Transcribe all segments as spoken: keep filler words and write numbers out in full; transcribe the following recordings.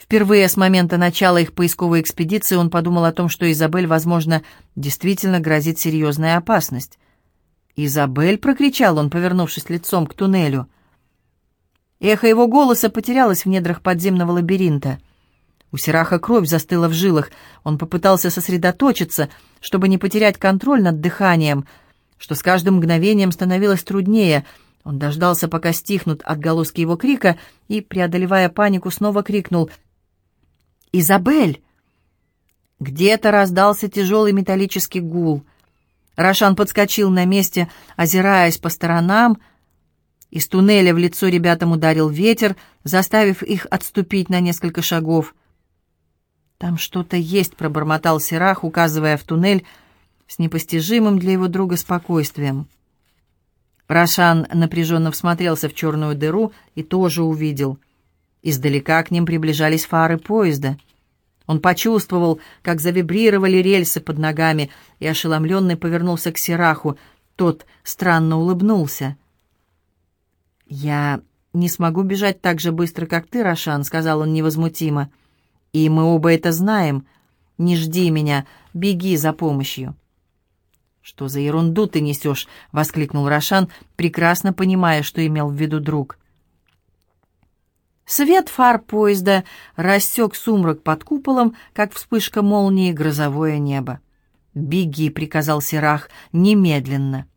Впервые с момента начала их поисковой экспедиции он подумал о том, что Изабель, возможно, действительно грозит серьезная опасность. «Изабель!» — прокричал он, повернувшись лицом к туннелю. Эхо его голоса потерялось в недрах подземного лабиринта. У Сираха кровь застыла в жилах. Он попытался сосредоточиться, чтобы не потерять контроль над дыханием, что с каждым мгновением становилось труднее. Он дождался, пока стихнут отголоски его крика, и, преодолевая панику, снова крикнул «Изабель!». Где-то раздался тяжелый металлический гул. Рошан подскочил на месте, озираясь по сторонам. Из туннеля в лицо ребятам ударил ветер, заставив их отступить на несколько шагов. «Там что-то есть», — пробормотал Сирах, указывая в туннель с непостижимым для его друга спокойствием. Рошан напряженно всмотрелся в черную дыру и тоже увидел. Издалека к ним приближались фары поезда. Он почувствовал, как завибрировали рельсы под ногами, и ошеломленный повернулся к Сираху. Тот странно улыбнулся. «Я не смогу бежать так же быстро, как ты, Рошан», — сказал он невозмутимо. «И мы оба это знаем. Не жди меня, беги за помощью». «Что за ерунду ты несешь?» — воскликнул Рошан, прекрасно понимая, что имел в виду друг. Свет фар поезда рассек сумрак под куполом, как вспышка молнии, грозовое небо. «Беги», — приказал Сирах, — «немедленно».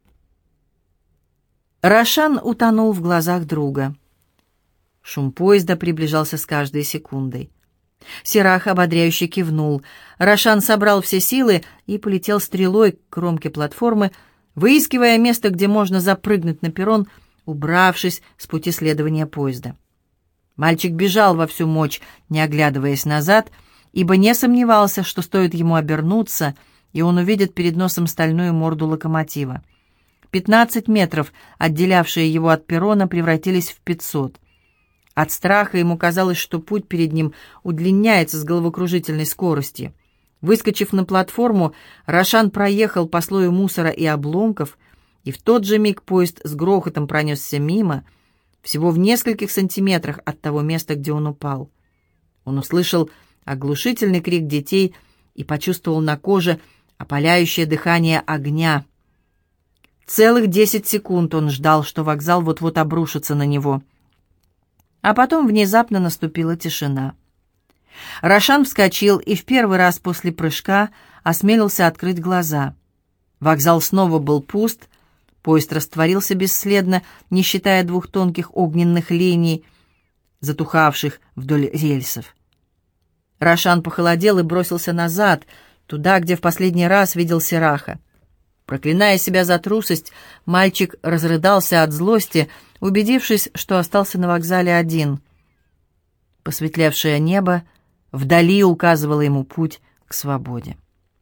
Рошан утонул в глазах друга. Шум поезда приближался с каждой секундой. Сирах ободряюще кивнул. Рошан собрал все силы и полетел стрелой к кромке платформы, выискивая место, где можно запрыгнуть на перрон, убравшись с пути следования поезда. Мальчик бежал во всю мощь, не оглядываясь назад, ибо не сомневался, что стоит ему обернуться, и он увидит перед носом стальную морду локомотива. Пятнадцать метров, отделявшие его от перрона, превратились в пятьсот. От страха ему казалось, что путь перед ним удлиняется с головокружительной скоростью. Выскочив на платформу, Рошан проехал по слою мусора и обломков, и в тот же миг поезд с грохотом пронесся мимо, всего в нескольких сантиметрах от того места, где он упал. Он услышал оглушительный крик детей и почувствовал на коже опаляющее дыхание огня. Целых десять секунд он ждал, что вокзал вот-вот обрушится на него. А потом внезапно наступила тишина. Рошан вскочил и в первый раз после прыжка осмелился открыть глаза. Вокзал снова был пуст, поезд растворился бесследно, не считая двух тонких огненных линий, затухавших вдоль рельсов. Рошан похолодел и бросился назад, туда, где в последний раз видел Сираха. Проклиная себя за трусость, мальчик разрыдался от злости, убедившись, что остался на вокзале один. Посветлевшее небо вдали указывало ему путь к свободе.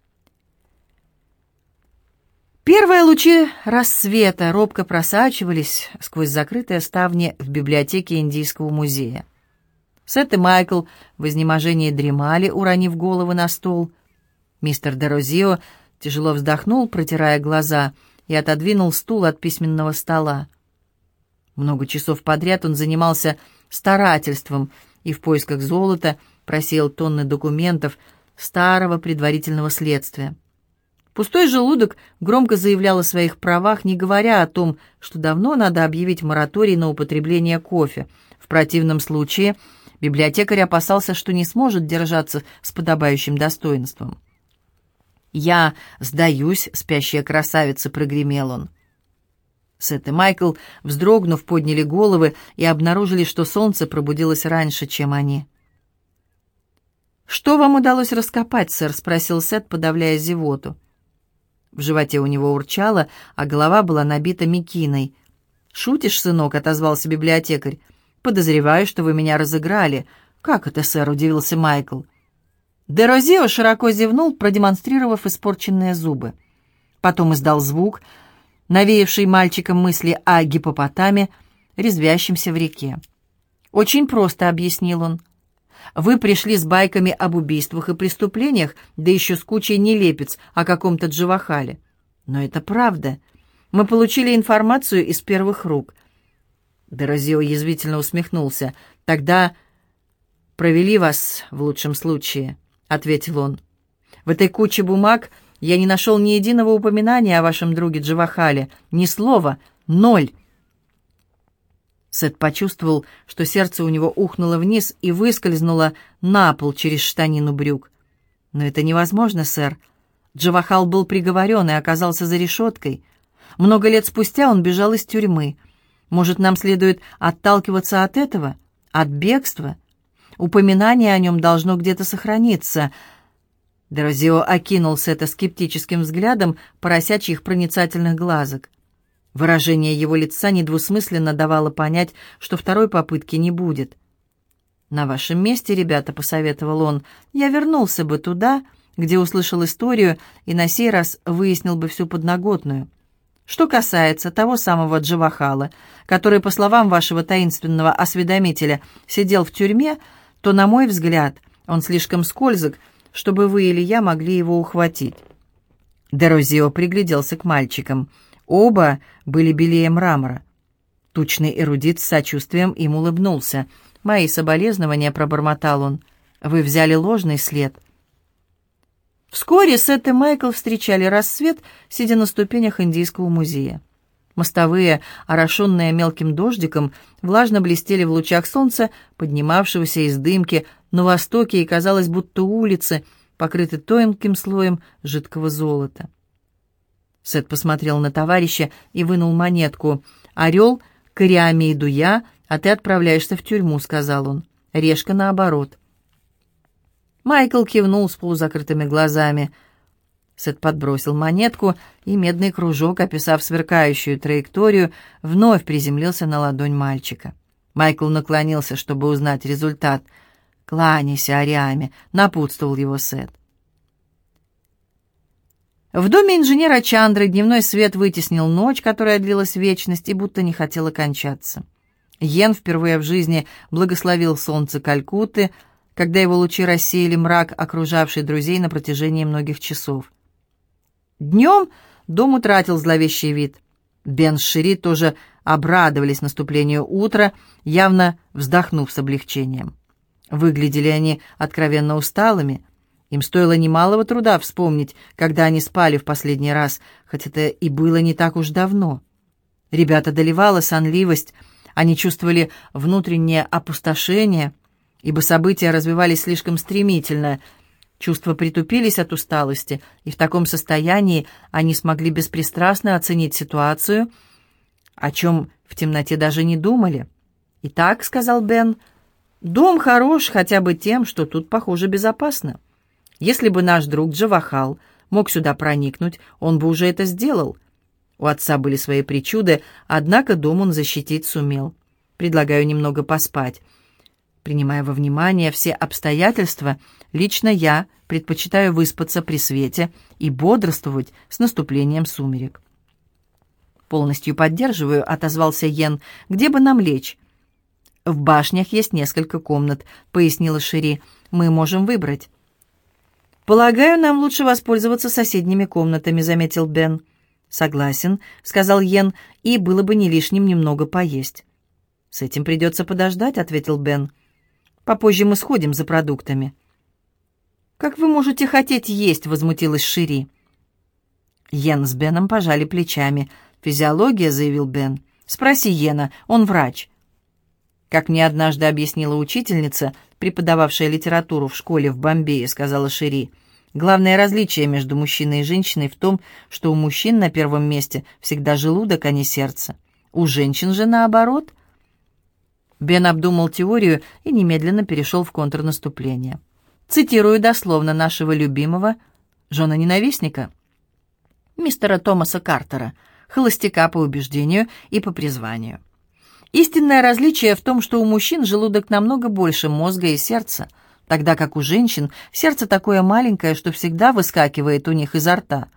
Первые лучи рассвета робко просачивались сквозь закрытые ставни в библиотеке Индийского музея. Сет и Майкл в изнеможении дремали, уронив головы на стол. Мистер де Розио тяжело вздохнул, протирая глаза, и отодвинул стул от письменного стола. Много часов подряд он занимался старательством и в поисках золота просеял тонны документов старого предварительного следствия. Пустой желудок громко заявлял о своих правах, не говоря о том, что давно надо объявить мораторий на употребление кофе. В противном случае библиотекарь опасался, что не сможет держаться с подобающим достоинством. «Я сдаюсь, спящая красавица», — прогремел он. Сет и Майкл, вздрогнув, подняли головы и обнаружили, что солнце пробудилось раньше, чем они. «Что вам удалось раскопать, сэр?» — спросил Сет, подавляя зевоту. В животе у него урчало, а голова была набита мекиной. «Шутишь, сынок?» — отозвался библиотекарь. «Подозреваю, что вы меня разыграли». «Как это, сэр?» — удивился Майкл. Де Розио широко зевнул, продемонстрировав испорченные зубы. Потом издал звук, навеявший мальчикам мысли о гиппопотаме, резвящемся в реке. «Очень просто», — объяснил он. «Вы пришли с байками об убийствах и преступлениях, да еще с кучей нелепец о каком-то Джавахале. Но это правда. Мы получили информацию из первых рук». Де Розио язвительно усмехнулся. «Тогда провели вас в лучшем случае», — ответил он. «В этой куче бумаг я не нашел ни единого упоминания о вашем друге Джавахале. Ни слова. Ноль». Сет почувствовал, что сердце у него ухнуло вниз и выскользнуло на пол через штанину брюк. «Но это невозможно, сэр. Джавахал был приговорен и оказался за решеткой. Много лет спустя он бежал из тюрьмы. Может, нам следует отталкиваться от этого? От бегства? Упоминание о нем должно где-то сохраниться». Дерозио окинул Сета скептическим взглядом поросячьих проницательных глазок. Выражение его лица недвусмысленно давало понять, что второй попытки не будет. «На вашем месте, ребята», — посоветовал он, — «я вернулся бы туда, где услышал историю, и на сей раз выяснил бы всю подноготную. Что касается того самого Джавахала, который, по словам вашего таинственного осведомителя, сидел в тюрьме, то, на мой взгляд, он слишком скользок, чтобы вы или я могли его ухватить». Дерозио пригляделся к мальчикам. Оба были белее мрамора. Тучный эрудит с сочувствием им улыбнулся. «Мои соболезнования», — пробормотал он. «Вы взяли ложный след». Вскоре Сет и Майкл встречали рассвет, сидя на ступенях Индийского музея. Мостовые, орошенные мелким дождиком, влажно блестели в лучах солнца, поднимавшегося из дымки на востоке, и казалось, будто улицы покрыты тонким слоем жидкого золота. Сет посмотрел на товарища и вынул монетку. «Орел, кориаме иду я, а ты отправляешься в тюрьму», — сказал он. «Решка наоборот». Майкл кивнул с полузакрытыми глазами. Сет подбросил монетку, и медный кружок, описав сверкающую траекторию, вновь приземлился на ладонь мальчика. Майкл наклонился, чтобы узнать результат. «Кланяйся, Ариаме», — напутствовал его Сет. В доме инженера Чандры дневной свет вытеснил ночь, которая длилась вечность и будто не хотела кончаться. Йен впервые в жизни благословил солнце Калькутты, когда его лучи рассеяли мрак, окружавший друзей на протяжении многих часов. Днем дом утратил зловещий вид. Бен с Шири тоже обрадовались наступлению утра, явно вздохнув с облегчением. Выглядели они откровенно усталыми. Им стоило немалого труда вспомнить, когда они спали в последний раз, хоть это и было не так уж давно. Ребята доливала сонливость, они чувствовали внутреннее опустошение, ибо события развивались слишком стремительно. Чувства притупились от усталости, и в таком состоянии они смогли беспристрастно оценить ситуацию, о чем в темноте даже не думали. «Итак», — сказал Бен, — «дом хорош хотя бы тем, что тут, похоже, безопасно. Если бы наш друг Джавахал мог сюда проникнуть, он бы уже это сделал. У отца были свои причуды, однако дом он защитить сумел. Предлагаю немного поспать. Принимая во внимание все обстоятельства, лично я предпочитаю выспаться при свете и бодрствовать с наступлением сумерек». «Полностью поддерживаю», — отозвался Йен. «Где бы нам лечь?» «В башнях есть несколько комнат», — пояснила Шири. «Мы можем выбрать». «Полагаю, нам лучше воспользоваться соседними комнатами», — заметил Бен. «Согласен», — сказал Йен, — «и было бы не лишним немного поесть». «С этим придется подождать», — ответил Бен. «Попозже мы сходим за продуктами». «Как вы можете хотеть есть?» — возмутилась Шири. Йен с Беном пожали плечами. «Физиология», — заявил Бен. «Спроси Йена, он врач». «Как мне однажды объяснила учительница, преподававшая литературу в школе в Бомбее», — сказала Шири, «главное различие между мужчиной и женщиной в том, что у мужчин на первом месте всегда желудок, а не сердце. У женщин же наоборот». Бен обдумал теорию и немедленно перешел в контрнаступление. Цитирую дословно нашего любимого жена-ненавистника, мистера Томаса Картера, холостяка по убеждению и по призванию. Истинное различие в том, что у мужчин желудок намного больше мозга и сердца, тогда как у женщин сердце такое маленькое, что всегда выскакивает у них изо рта.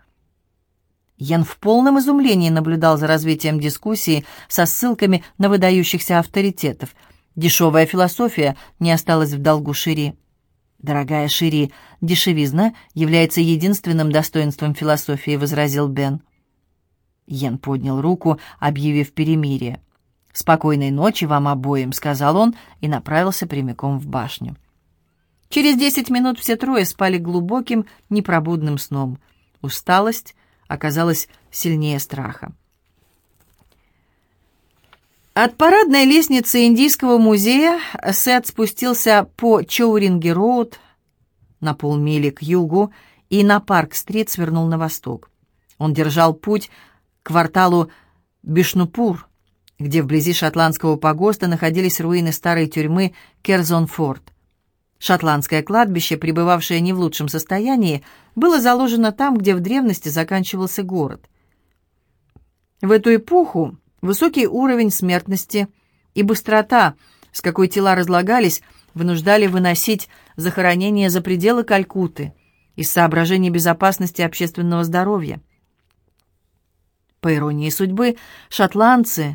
Йен в полном изумлении наблюдал за развитием дискуссии со ссылками на выдающихся авторитетов. Дешевая философия не осталась в долгу Шири. «Дорогая Шири, дешевизна является единственным достоинством философии», — возразил Бен. Йен поднял руку, объявив перемирие. «Спокойной ночи вам обоим», — сказал он и направился прямиком в башню. Через десять минут все трое спали глубоким, непробудным сном. Усталость оказалась сильнее страха. От парадной лестницы Индийского музея Сет спустился по Чоуринги-роуд на полмили к югу и на Парк-стрит свернул на восток. Он держал путь к кварталу Бишнупур, где вблизи шотландского погоста находились руины старой тюрьмы Керзон-Форт. Шотландское кладбище, пребывавшее не в лучшем состоянии, было заложено там, где в древности заканчивался город. В эту эпоху высокий уровень смертности и быстрота, с какой тела разлагались, вынуждали выносить захоронения за пределы Калькутты из соображений безопасности общественного здоровья. По иронии судьбы, шотландцы,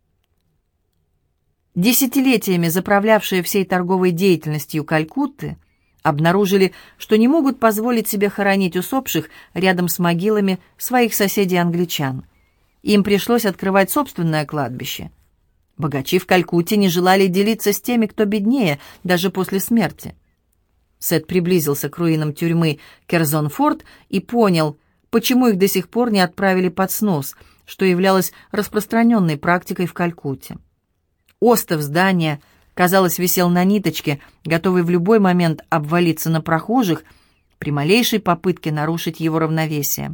десятилетиями заправлявшие всей торговой деятельностью Калькутты, обнаружили, что не могут позволить себе хоронить усопших рядом с могилами своих соседей-англичан. Им пришлось открывать собственное кладбище. Богачи в Калькутте не желали делиться с теми, кто беднее, даже после смерти. Сет приблизился к руинам тюрьмы Керзон-Форт и понял, почему их до сих пор не отправили под снос, что являлось распространенной практикой в Калькутте. Остов здания, казалось, висел на ниточке, готовый в любой момент обвалиться на прохожих при малейшей попытке нарушить его равновесие.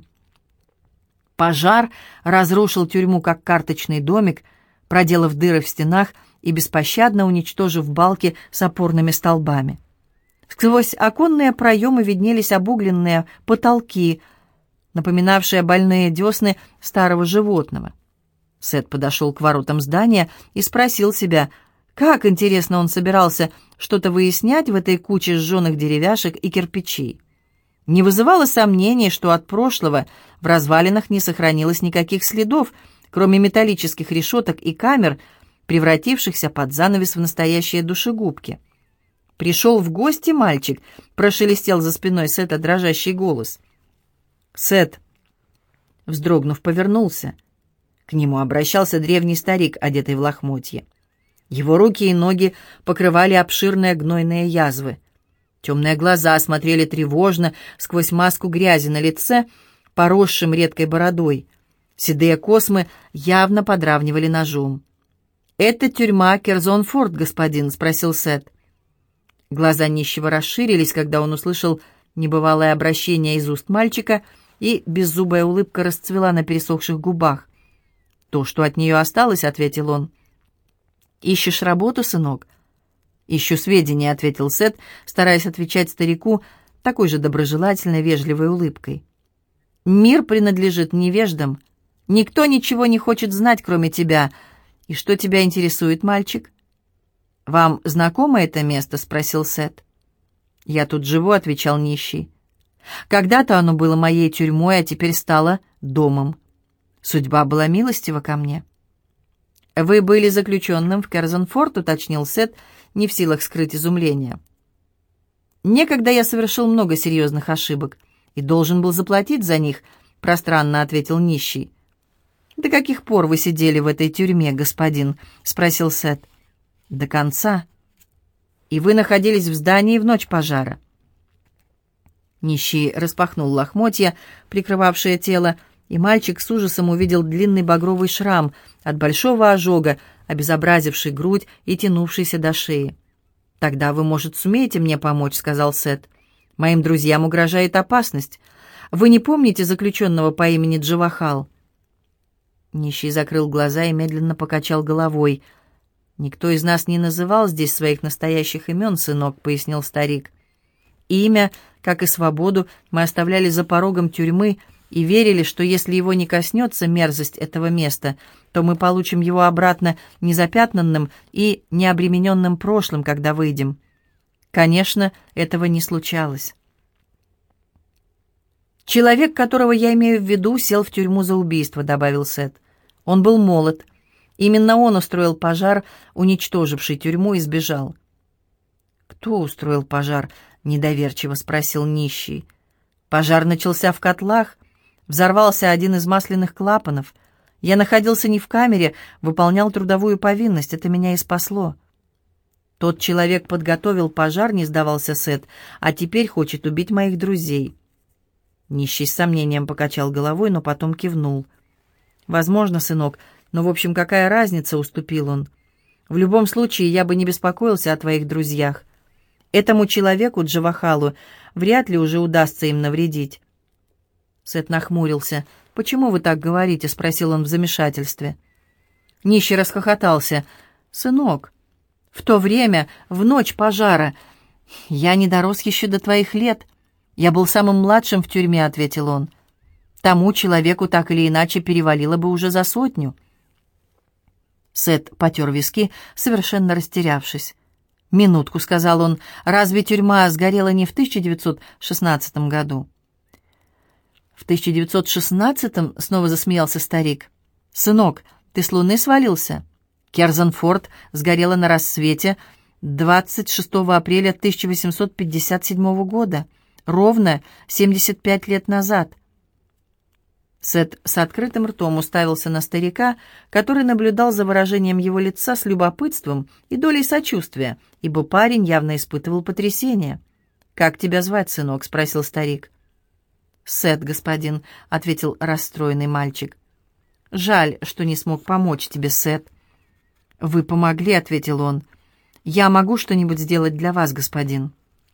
Пожар разрушил тюрьму как карточный домик, проделав дыры в стенах и беспощадно уничтожив балки с опорными столбами. Сквозь оконные проемы виднелись обугленные потолки, напоминавшие больные десны старого животного. Сет подошел к воротам здания и спросил себя, как, интересно, он собирался что-то выяснять в этой куче сжженных деревяшек и кирпичей. Не вызывало сомнений, что от прошлого в развалинах не сохранилось никаких следов, кроме металлических решеток и камер, превратившихся под занавес в настоящие душегубки. «Пришел в гости мальчик», — прошелестел за спиной Сета дрожащий голос. Сет, вздрогнув, повернулся. К нему обращался древний старик, одетый в лохмотье. Его руки и ноги покрывали обширные гнойные язвы. Темные глаза смотрели тревожно сквозь маску грязи на лице, поросшим редкой бородой. Седые космы явно подравнивали ножом. «Это тюрьма Керзон-Форт, господин?» — спросил Сет. Глаза нищего расширились, когда он услышал небывалое обращение из уст мальчика, и беззубая улыбка расцвела на пересохших губах. «То, что от нее осталось», — ответил он. «Ищешь работу, сынок?» «Ищу сведения», — ответил Сет, стараясь отвечать старику такой же доброжелательной, вежливой улыбкой. «Мир принадлежит невеждам. Никто ничего не хочет знать, кроме тебя. И что тебя интересует, мальчик?» «Вам знакомо это место?» — спросил Сет. «Я тут живу», — отвечал нищий. «Когда-то оно было моей тюрьмой, а теперь стало домом. Судьба была милостива ко мне». «Вы были заключенным в Керзон-Форт», — уточнил Сет, не в силах скрыть изумление. «Некогда я совершил много серьезных ошибок и должен был заплатить за них», — пространно ответил нищий. «До каких пор вы сидели в этой тюрьме, господин?» — спросил Сет. «До конца. И вы находились в здании в ночь пожара». Нищий распахнул лохмотья, прикрывавшие тело, и мальчик с ужасом увидел длинный багровый шрам от большого ожога, обезобразивший грудь и тянувшийся до шеи. «Тогда вы, может, сумеете мне помочь», — сказал Сет. «Моим друзьям угрожает опасность. Вы не помните заключенного по имени Джавахал?» Нищий закрыл глаза и медленно покачал головой. «Никто из нас не называл здесь своих настоящих имен, сынок», — пояснил старик. «Имя, как и свободу, мы оставляли за порогом тюрьмы и верили, что если его не коснется мерзость этого места, то мы получим его обратно незапятнанным и необремененным прошлым, когда выйдем. Конечно, этого не случалось». «Человек, которого я имею в виду, сел в тюрьму за убийство», — добавил Сет. «Он был молод. Именно он устроил пожар, уничтоживший тюрьму, и сбежал». «Кто устроил пожар?» — недоверчиво спросил нищий. «Пожар начался в котлах. Взорвался один из масляных клапанов. Я находился не в камере, выполнял трудовую повинность. Это меня и спасло». «Тот человек подготовил пожар», — не сдавался Сет, «а теперь хочет убить моих друзей». Нищий с сомнением покачал головой, но потом кивнул. «Возможно, сынок, но, в общем, какая разница?» — уступил он. «В любом случае, я бы не беспокоился о твоих друзьях. Этому человеку, Джавахалу, вряд ли уже удастся им навредить». Сет нахмурился. «Почему вы так говорите?» — спросил он в замешательстве. Нищий расхохотался. «Сынок, в то время, в ночь пожара, я не дорос еще до твоих лет. Я был самым младшим в тюрьме», — ответил он. «Тому человеку так или иначе перевалило бы уже за сотню». Сет потер виски, совершенно растерявшись. «Минутку», — сказал он, — «разве тюрьма сгорела не в тысяча девятьсот шестнадцатом году?» «В тысяча девятьсот шестнадцатом?» — снова засмеялся старик. «Сынок, ты с луны свалился? Керзенфорд сгорела на рассвете двадцать шестого апреля тысяча восемьсот пятьдесят седьмого года, ровно семьдесят пять лет назад». Сет с открытым ртом уставился на старика, который наблюдал за выражением его лица с любопытством и долей сочувствия, ибо парень явно испытывал потрясение. «Как тебя звать, сынок?» — спросил старик. «Сет, господин», — ответил расстроенный мальчик. «Жаль, что не смог помочь тебе, Сет». «Вы помогли», — ответил он. «Я могу что-нибудь сделать для вас, господин».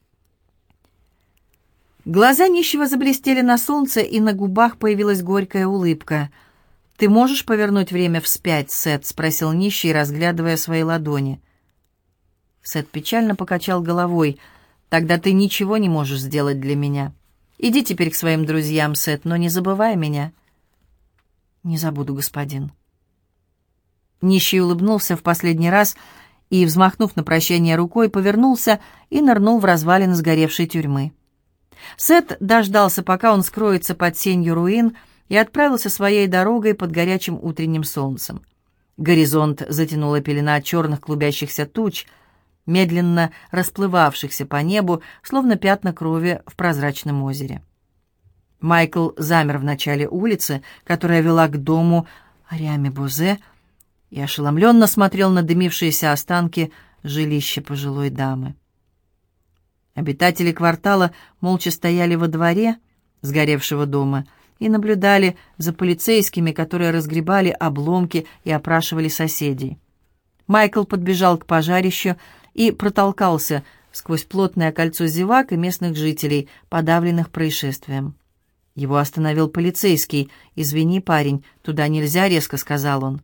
Глаза нищего заблестели на солнце, и на губах появилась горькая улыбка. «Ты можешь повернуть время вспять, Сет?» — спросил нищий, разглядывая свои ладони. Сет печально покачал головой. «Тогда ты ничего не можешь сделать для меня. Иди теперь к своим друзьям, Сет, но не забывай меня». «Не забуду, господин». Нищий улыбнулся в последний раз и, взмахнув на прощание рукой, повернулся и нырнул в развалины сгоревшей тюрьмы. Сет дождался, пока он скроется под сенью руин, и отправился своей дорогой под горячим утренним солнцем. Горизонт затянула пелена черных клубящихся туч, медленно расплывавшихся по небу, словно пятна крови в прозрачном озере. Майкл замер в начале улицы, которая вела к дому Ариаме-Бозе, и ошеломленно смотрел на дымившиеся останки жилища пожилой дамы. Обитатели квартала молча стояли во дворе сгоревшего дома и наблюдали за полицейскими, которые разгребали обломки и опрашивали соседей. Майкл подбежал к пожарищу и протолкался сквозь плотное кольцо зевак и местных жителей, подавленных происшествием. Его остановил полицейский. «Извини, парень, туда нельзя», — резко сказал он.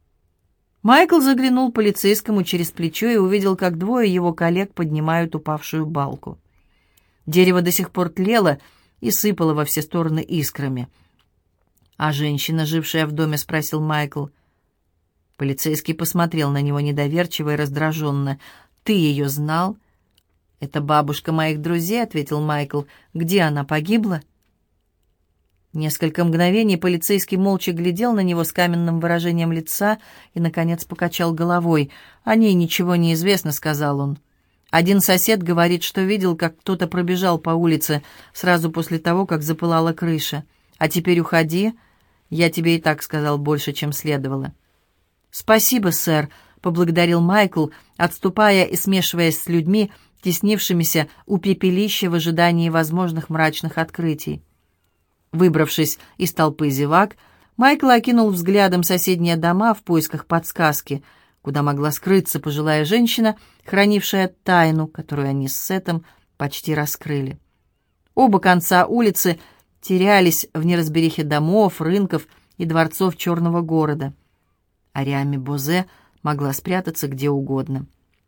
Майкл заглянул полицейскому через плечо и увидел, как двое его коллег поднимают упавшую балку. Дерево до сих пор тлело и сыпало во все стороны искрами. «А женщина, жившая в доме?» — спросил Майкл. Полицейский посмотрел на него недоверчиво и раздраженно. «Ты ее знал?» «Это бабушка моих друзей», — ответил Майкл. «Где она, погибла?» Несколько мгновений полицейский молча глядел на него с каменным выражением лица и, наконец, покачал головой. «О ней ничего не известно», — сказал он. «Один сосед говорит, что видел, как кто-то пробежал по улице сразу после того, как запылала крыша. А теперь уходи. Я тебе и так сказал больше, чем следовало». «Спасибо, сэр», — поблагодарил Майкл, отступая и смешиваясь с людьми, теснившимися у пепелища в ожидании возможных мрачных открытий. Выбравшись из толпы зевак, Майкл окинул взглядом соседние дома в поисках подсказки, куда могла скрыться пожилая женщина, хранившая тайну, которую они с Сетом почти раскрыли. Оба конца улицы терялись в неразберихе домов, рынков и дворцов черного города. Ариаме-Бозе могла спрятаться где угодно.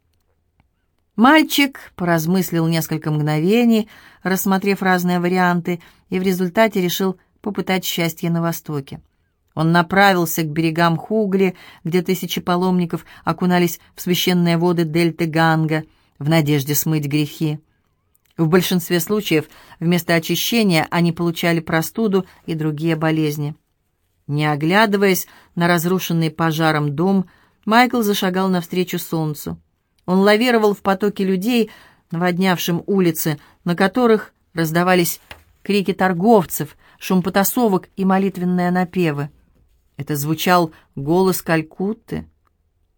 Мальчик поразмыслил несколько мгновений, рассмотрев разные варианты, и в результате решил попытать счастье на Востоке. Он направился к берегам Хугли, где тысячи паломников окунались в священные воды дельты Ганга в надежде смыть грехи. В большинстве случаев вместо очищения они получали простуду и другие болезни. Не оглядываясь на разрушенный пожаром дом, Майкл зашагал навстречу солнцу. Он лавировал в потоке людей, наводнявшем улицы, на которых раздавались крики торговцев, шум потасовок и молитвенные напевы. Это звучал голос Калькутты.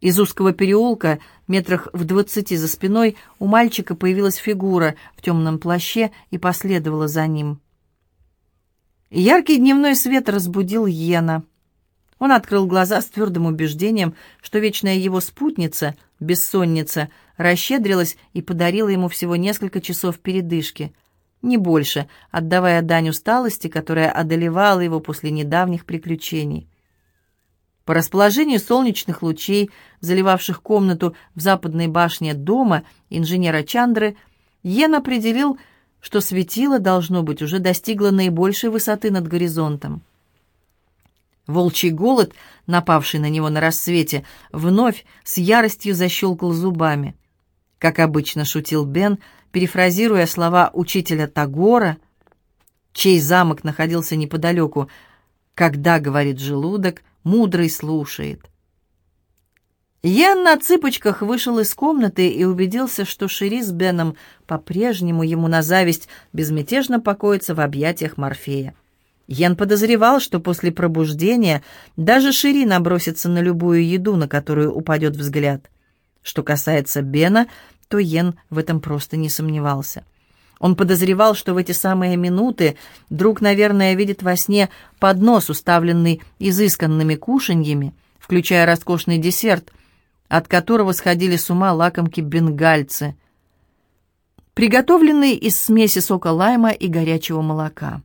Из узкого переулка, метрах в двадцати за спиной, у мальчика появилась фигура в темном плаще и последовала за ним. Яркий дневной свет разбудил Йена. Он открыл глаза с твердым убеждением, что вечная его спутница, бессонница, расщедрилась и подарила ему всего несколько часов передышки, не больше, отдавая дань усталости, которая одолевала его после недавних приключений. По расположению солнечных лучей, заливавших комнату в западной башне дома инженера Чандры, Йен определил, что светило, должно быть, уже достигло наибольшей высоты над горизонтом. Волчий голод, напавший на него на рассвете, вновь с яростью защелкал зубами. Как обычно шутил Бен, перефразируя слова учителя Тагора, чей замок находился неподалеку: «Когда, — говорит желудок, — мудрый слушает». Йен на цыпочках вышел из комнаты и убедился, что Шири с Беном по-прежнему ему на зависть безмятежно покоятся в объятиях Морфея. Йен подозревал, что после пробуждения даже Шири набросится на любую еду, на которую упадет взгляд. Что касается Бена, то Йен в этом просто не сомневался. Он подозревал, что в эти самые минуты друг, наверное, видит во сне поднос, уставленный изысканными кушаньями, включая роскошный десерт, от которого сходили с ума лакомки-бенгальцы, приготовленный из смеси сока лайма и горячего молока.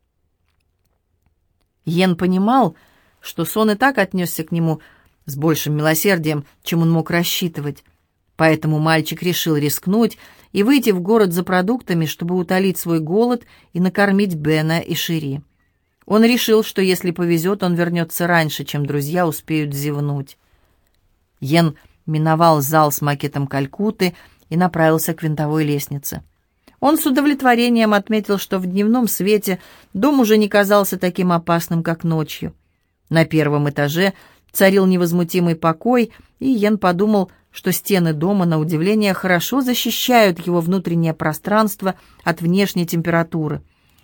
Йен понимал, что сон и так отнесся к нему с большим милосердием, чем он мог рассчитывать. Поэтому мальчик решил рискнуть и выйти в город за продуктами, чтобы утолить свой голод и накормить Бена и Шири. Он решил, что если повезет, он вернется раньше, чем друзья успеют зевнуть. Йен миновал зал с макетом Калькутты и направился к винтовой лестнице. Он с удовлетворением отметил, что в дневном свете дом уже не казался таким опасным, как ночью. На первом этаже царил невозмутимый покой, и Йен подумал, что стены дома, на удивление, хорошо защищают его внутреннее пространство от внешней температуры.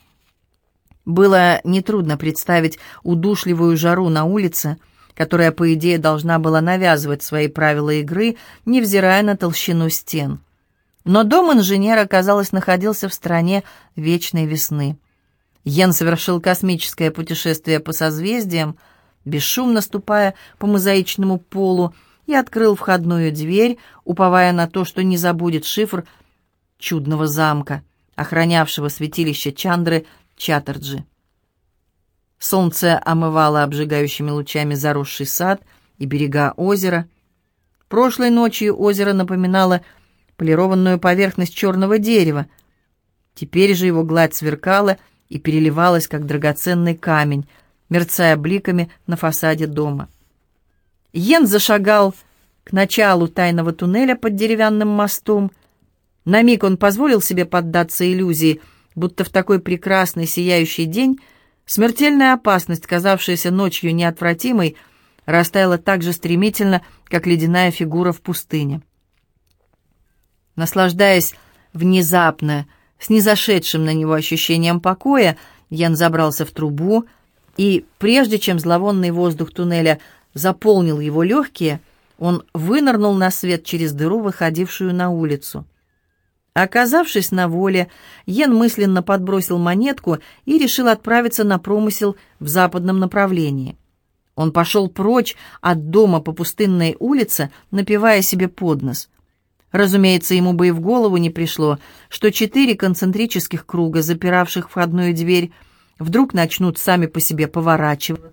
Было нетрудно представить удушливую жару на улице, которая, по идее, должна была навязывать свои правила игры, невзирая на толщину стен. Но дом инженера, казалось, находился в стране вечной весны. Йен совершил космическое путешествие по созвездиям, бесшумно ступая по мозаичному полу, и открыл входную дверь, уповая на то, что не забудет шифр чудного замка, охранявшего святилище Чандры Чаттерджи. Солнце омывало обжигающими лучами заросший сад и берега озера. Прошлой ночью озеро напоминало полированную поверхность черного дерева. Теперь же его гладь сверкала и переливалась, как драгоценный камень, мерцая бликами на фасаде дома. Йен зашагал к началу тайного туннеля под деревянным мостом. На миг он позволил себе поддаться иллюзии, будто в такой прекрасный сияющий день смертельная опасность, казавшаяся ночью неотвратимой, растаяла так же стремительно, как ледяная фигура в пустыне. Наслаждаясь внезапно, снизошедшим на него ощущением покоя, Йен забрался в трубу, и прежде чем зловонный воздух туннеля заполнил его легкие, он вынырнул на свет через дыру, выходившую на улицу. Оказавшись на воле, Йен мысленно подбросил монетку и решил отправиться на промысел в западном направлении. Он пошел прочь от дома по пустынной улице, напевая себе под нос. Разумеется, ему бы и в голову не пришло, что четыре концентрических круга, запиравших входную дверь, вдруг начнут сами по себе поворачивать.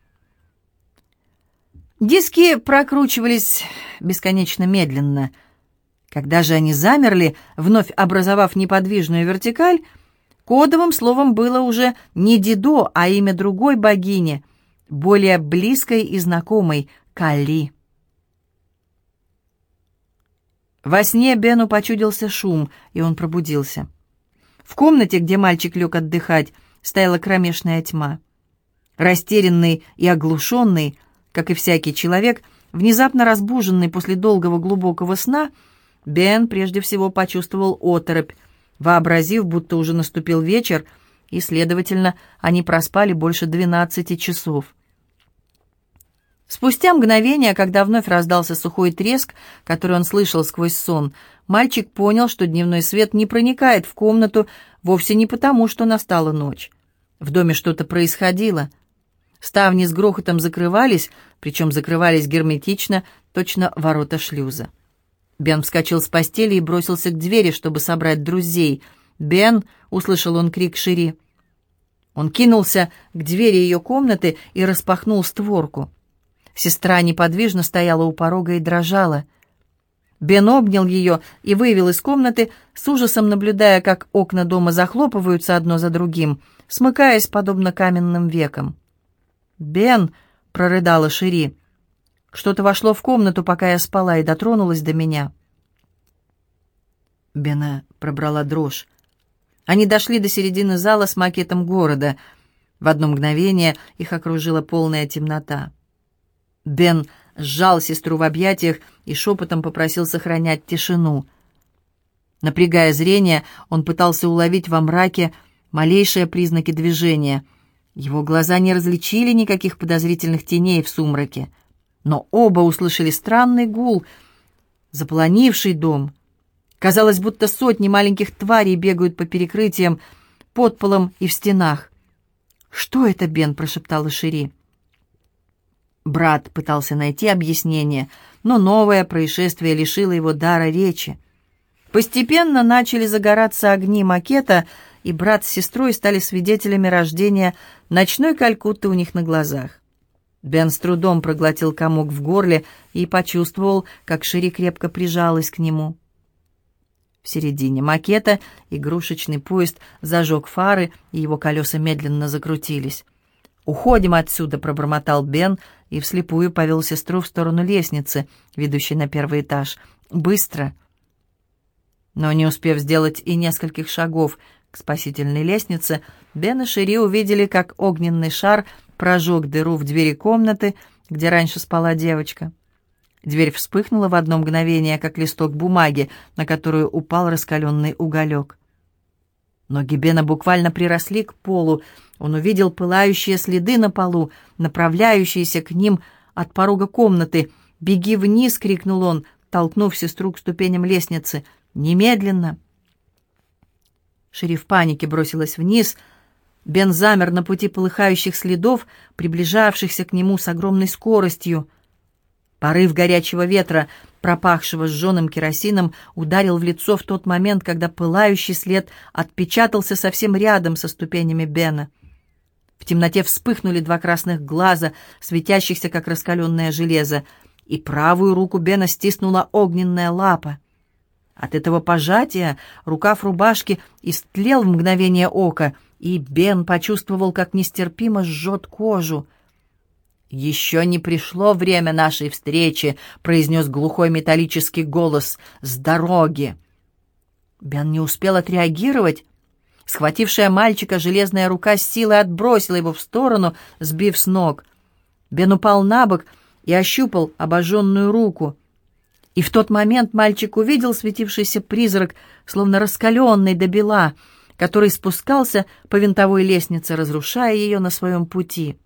Диски прокручивались бесконечно медленно. Когда же они замерли, вновь образовав неподвижную вертикаль, кодовым словом было уже не Дидо, а имя другой богини, более близкой и знакомой — Кали. Во сне Бену почудился шум, и он пробудился. В комнате, где мальчик лег отдыхать, стояла кромешная тьма. Растерянный и оглушенный, как и всякий человек, внезапно разбуженный после долгого глубокого сна, Бен прежде всего почувствовал оторопь, вообразив, будто уже наступил вечер, и, следовательно, они проспали больше двенадцати часов. Спустя мгновение, когда вновь раздался сухой треск, который он слышал сквозь сон, мальчик понял, что дневной свет не проникает в комнату вовсе не потому, что настала ночь. В доме что-то происходило. Ставни с грохотом закрывались, причем закрывались герметично, точно ворота шлюза. Бен вскочил с постели и бросился к двери, чтобы собрать друзей. «Бен!» — услышал он крик Шири. Он кинулся к двери ее комнаты и распахнул створку. Сестра неподвижно стояла у порога и дрожала. Бен обнял ее и вывел из комнаты, с ужасом наблюдая, как окна дома захлопываются одно за другим, смыкаясь, подобно каменным векам. «Бен!» — прорыдала Шири. «Что-то вошло в комнату, пока я спала, и дотронулось до меня». Бена пробрала дрожь. Они дошли до середины зала с макетом города. В одно мгновение их окружила полная темнота. Бен сжал сестру в объятиях и шепотом попросил сохранять тишину. Напрягая зрение, он пытался уловить во мраке малейшие признаки движения. Его глаза не различили никаких подозрительных теней в сумраке, но оба услышали странный гул, заполонивший дом. Казалось, будто сотни маленьких тварей бегают по перекрытиям, под полом и в стенах. «Что это, Бен?» — прошептала Шири. Брат пытался найти объяснение, но новое происшествие лишило его дара речи. Постепенно начали загораться огни макета, и брат с сестрой стали свидетелями рождения ночной Калькутты у них на глазах. Бен с трудом проглотил комок в горле и почувствовал, как Шири крепко прижалась к нему. В середине макета игрушечный поезд зажег фары, и его колеса медленно закрутились. «Уходим отсюда», — пробормотал Бен и вслепую повел сестру в сторону лестницы, ведущей на первый этаж. «Быстро!» Но не успев сделать и нескольких шагов к спасительной лестнице, Бен и Шири увидели, как огненный шар прожег дыру в двери комнаты, где раньше спала девочка. Дверь вспыхнула в одно мгновение, как листок бумаги, на которую упал раскаленный уголек. Ноги Бена буквально приросли к полу. Он увидел пылающие следы на полу, направляющиеся к ним от порога комнаты. «Беги вниз!» — крикнул он, толкнув сестру к ступеням лестницы. «Немедленно!» Шири в панике бросилась вниз. Бен замер на пути полыхающих следов, приближавшихся к нему с огромной скоростью. Порыв горячего ветра, пропахшего сжженным керосином, ударил в лицо в тот момент, когда пылающий след отпечатался совсем рядом со ступенями Бена. В темноте вспыхнули два красных глаза, светящихся, как раскаленное железо, и правую руку Бена стиснула огненная лапа. От этого пожатия рукав рубашки истлел в мгновение ока, и Бен почувствовал, как нестерпимо жжет кожу. «Еще не пришло время нашей встречи», — произнес глухой металлический голос с дороги. Бен не успел отреагировать. Схватившая мальчика железная рука с силой отбросила его в сторону, сбив с ног. Бен упал на бок и ощупал обожженную руку. И в тот момент мальчик увидел светившийся призрак, словно раскаленный до бела, который спускался по винтовой лестнице, разрушая ее на своем пути.